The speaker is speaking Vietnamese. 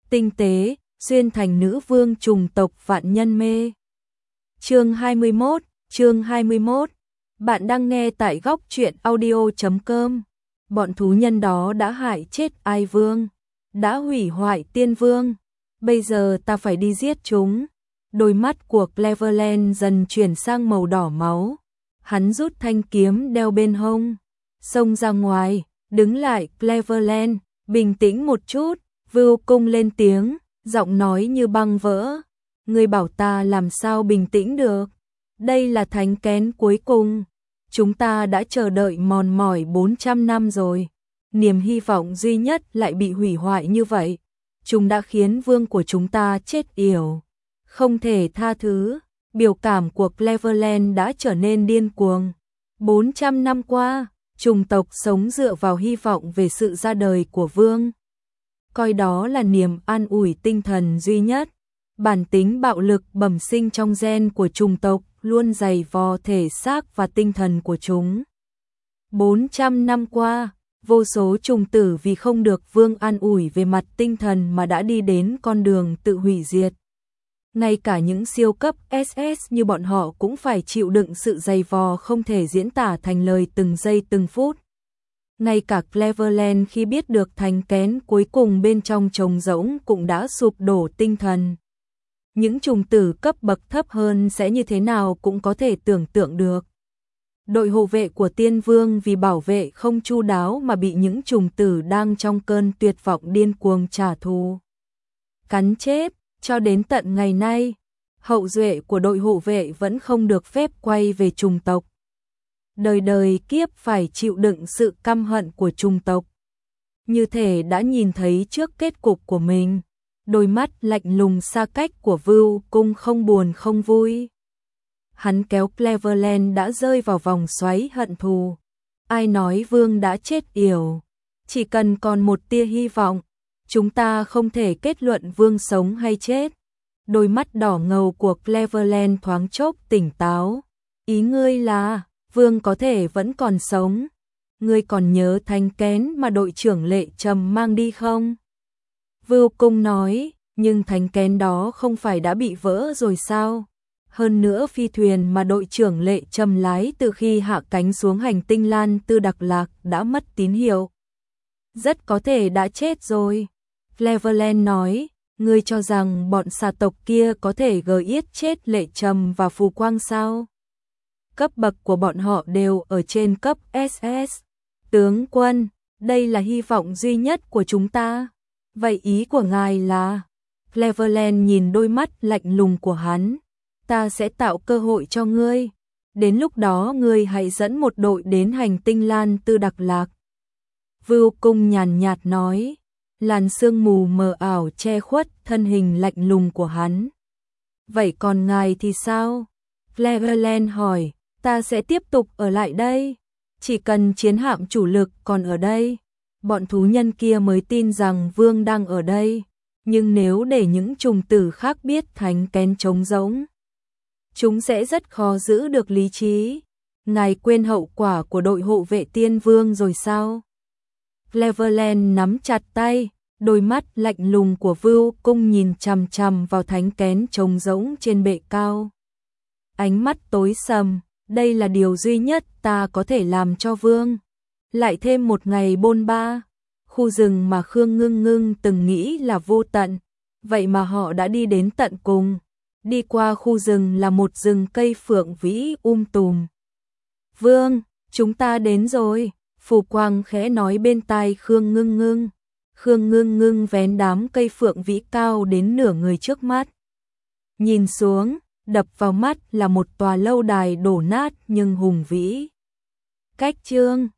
tinh tế, xuyên thành nữ vương trùng tộc vạn nhân mê. Chương 21. Bạn đang nghe tại góc truyện audio.com. Bọn thú nhân đó đã hại chết Ai Vương, đã hủy hoại Tiên Vương. Bây giờ ta phải đi giết chúng. Đôi mắt của Cleveland dần chuyển sang màu đỏ máu. Hắn rút thanh kiếm đeo bên hông, xông ra ngoài. Đứng lại Cleveland, bình tĩnh một chút. Vưu Cung lên tiếng, giọng nói như băng vỡ. Ngươi bảo ta làm sao bình tĩnh được? Đây là thánh kén cuối cùng. Chúng ta đã chờ đợi mòn mỏi 400 năm rồi. Niềm hy vọng duy nhất lại bị hủy hoại như vậy. Chúng đã khiến vương của chúng ta chết yểu. Không thể tha thứ. Biểu cảm của Cleveland đã trở nên điên cuồng. 400 năm qua, chủng tộc sống dựa vào hy vọng về sự ra đời của vương. Coi đó là niềm an ủi tinh thần duy nhất. Bản tính bạo lực bẩm sinh trong gen của chủng tộc luôn giày vò thể xác và tinh thần của chúng. 400 năm qua, vô số chủng tử vì không được vương an ủi về mặt tinh thần mà đã đi đến con đường tự hủy diệt. Ngay cả những siêu cấp SS như bọn họ cũng phải chịu đựng sự giày vò không thể diễn tả thành lời từng giây từng phút. Ngay cả Cleveland khi biết được thanh kén cuối cùng bên trong trống rỗng cũng đã sụp đổ tinh thần. Những chủng tử cấp bậc thấp hơn sẽ như thế nào cũng có thể tưởng tượng được. Đội hộ vệ của Tiên Vương vì bảo vệ không chu đáo mà bị những chủng tử đang trong cơn tuyệt vọng điên cuồng trả thù cắn chết. Cho đến tận ngày nay, hậu duệ của đội hộ vệ vẫn không được phép quay về chủng tộc. Đời đời kiếp phải chịu đựng sự căm hận của chủng tộc. Như thể đã nhìn thấy trước kết cục của mình, đôi mắt lạnh lùng xa cách của Vưu Cung không buồn không vui. Hắn kéo Cleveland đã rơi vào vòng xoáy hận thù. Ai nói vương đã chết yểu? Chỉ cần còn một tia hy vọng, chúng ta không thể kết luận vương sống hay chết. Đôi mắt đỏ ngầu của Cleveland thoáng chốc tỉnh táo. Ý ngươi là, vương có thể vẫn còn sống. Ngươi còn nhớ thanh kén mà đội trưởng Lệ Trầm mang đi không? Vưu Cung nói, nhưng thanh kén đó không phải đã bị vỡ rồi sao? Hơn nữa phi thuyền mà đội trưởng Lệ Trầm lái từ khi hạ cánh xuống hành tinh Lan Tư Đặc Lạc đã mất tín hiệu. Rất có thể đã chết rồi. Cleveland nói, ngươi cho rằng bọn xà tộc kia có thể giết chết Lệ Trầm và Phù Quang sao? Cấp bậc của bọn họ đều ở trên cấp SS. Tướng quân, đây là hy vọng duy nhất của chúng ta. Vậy ý của ngài là? Cleveland nhìn đôi mắt lạnh lùng của hắn. Ta sẽ tạo cơ hội cho ngươi. Đến lúc đó ngươi hãy dẫn một đội đến hành tinh Lan Tư Đặc Lạc. Vưu Cung nhàn nhạt nói. Làn sương mù mờ ảo che khuất thân hình lạnh lùng của hắn. Vậy còn ngài thì sao? Cleveland hỏi. Ta sẽ tiếp tục ở lại đây. Chỉ cần chiến hạm chủ lực còn ở đây, bọn thú nhân kia mới tin rằng vương đang ở đây. Nhưng nếu để những chủng tử khác biết thánh kén trống rỗng, chúng sẽ rất khó giữ được lý trí. Ngài quên hậu quả của đội hộ vệ Tiên Vương rồi sao? Cleveland nắm chặt tay, đôi mắt lạnh lùng của Vưu Cung nhìn chằm chằm vào thánh kén trống rỗng trên bệ cao. Ánh mắt tối sầm, đây là điều duy nhất ta có thể làm cho vương. Lại thêm một ngày bôn ba, khu rừng mà Khương Ngưng Ngưng từng nghĩ là vô tận, vậy mà họ đã đi đến tận cùng. Đi qua khu rừng là một rừng cây phượng vĩ tùm. Vương, chúng ta đến rồi, Phù Quang khẽ nói bên tai Khương Ngưng Ngưng. Khương Ngưng Ngưng vén đám cây phượng vĩ cao đến nửa người trước mắt. Nhìn xuống, đập vào mắt là một tòa lâu đài đổ nát nhưng hùng vĩ. Cách chương